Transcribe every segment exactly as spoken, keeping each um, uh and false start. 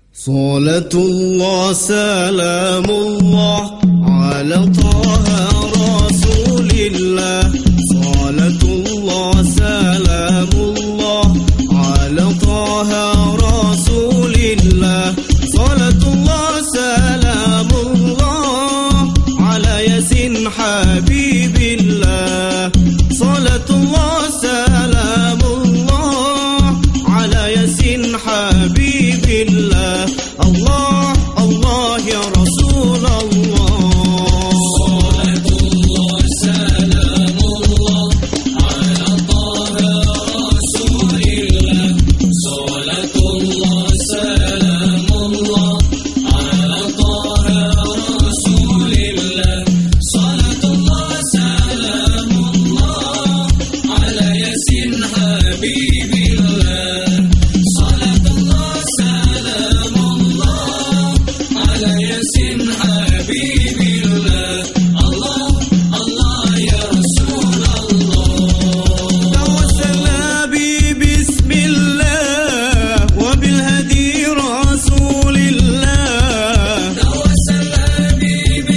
Salatullah salamullah ala taha rasulillah. Salatullah salamullah ala taha rasulillah. Salatullah salamullah ala yasin habibillah. Salatullah salamullah ala yasin habibillah. Allah, Allah ya Rasulullah. Salatullah salamullah ala taha rasulillah. Salatullah salamullah ala taha rasulillah. Salatullah salamullah ala yasin habibillah. Salatullah salamullah ala yasin habibillah. Allah, Allah ya Rasulullah. Tawassalna bi bismillah wa bil hadi rasulillah. Tawassalna bi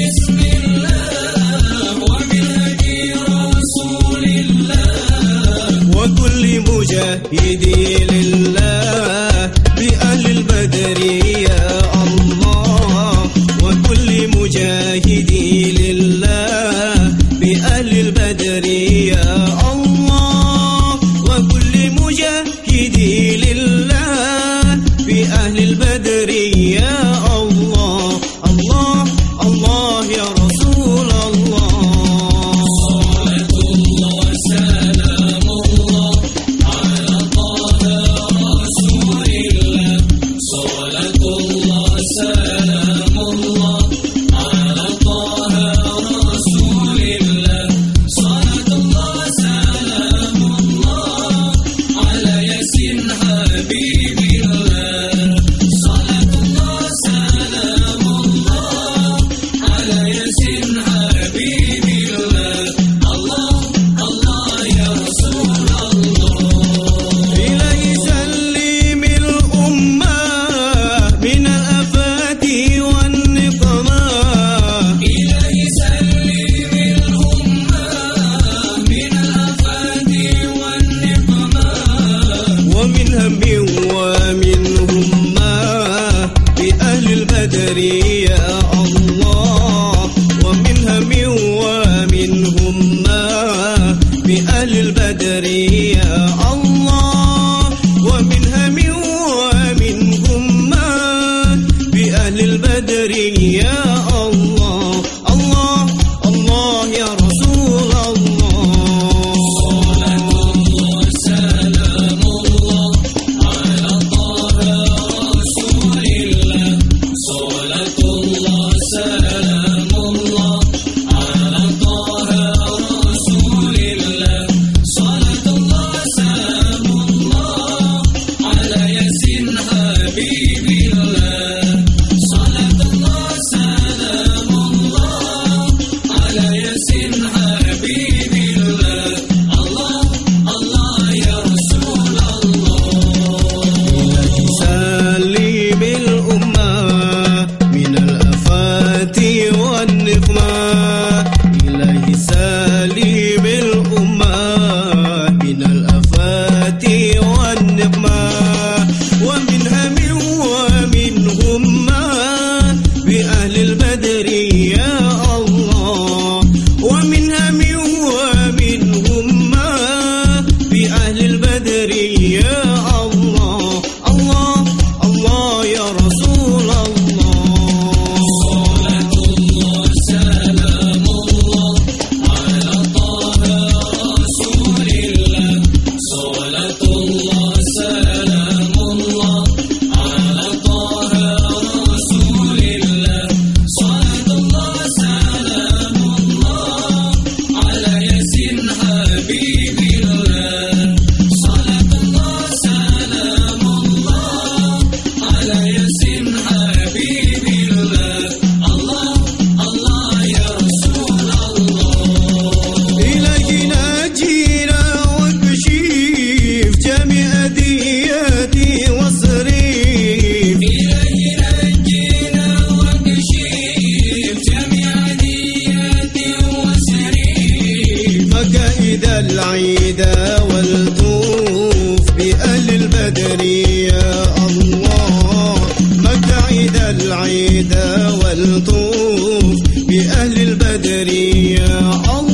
bismillah wa bil hadi rasulillah. Wa kulli mujahidi lillah bi ahli al-badr ya Allah. Wa kulli mujahidi lillah bi ahli al-badr ya Allah. Wa kulli mujahidi lillah bi ahli al-badr ya Allah. Allah, Allah ya Rasulullah. Salatullah salamullah ala taha rasulillah. Salatullah salamullah ala taha rasulillah. Salatullah salamullah ala yasin habibillah. Salatullah salamullah ala yasin habibillah. Allah, Allah ya Rasulullah. Ilahi sallimil ummah min al-afati wan niqmah. Ilahi sallimil ummah min al-afati wan niqmah. Wa min hammi wa min humma bi ahli al-badr ya Allah. Wa min hammi wa min humma bi ahli al-badr ya Allah. Wa min hammi wa min humma bi ahli al-badr ya Allah. Allah, Allah ya Rasulullah. Salatullah salamullah ala taha rasulillah. Salatullah salamullah ala taha rasulillah. Salatullah العيد والطوف بأهل البدر يا الله. متى عيد العيد والطوف بأهل البدر يا الله.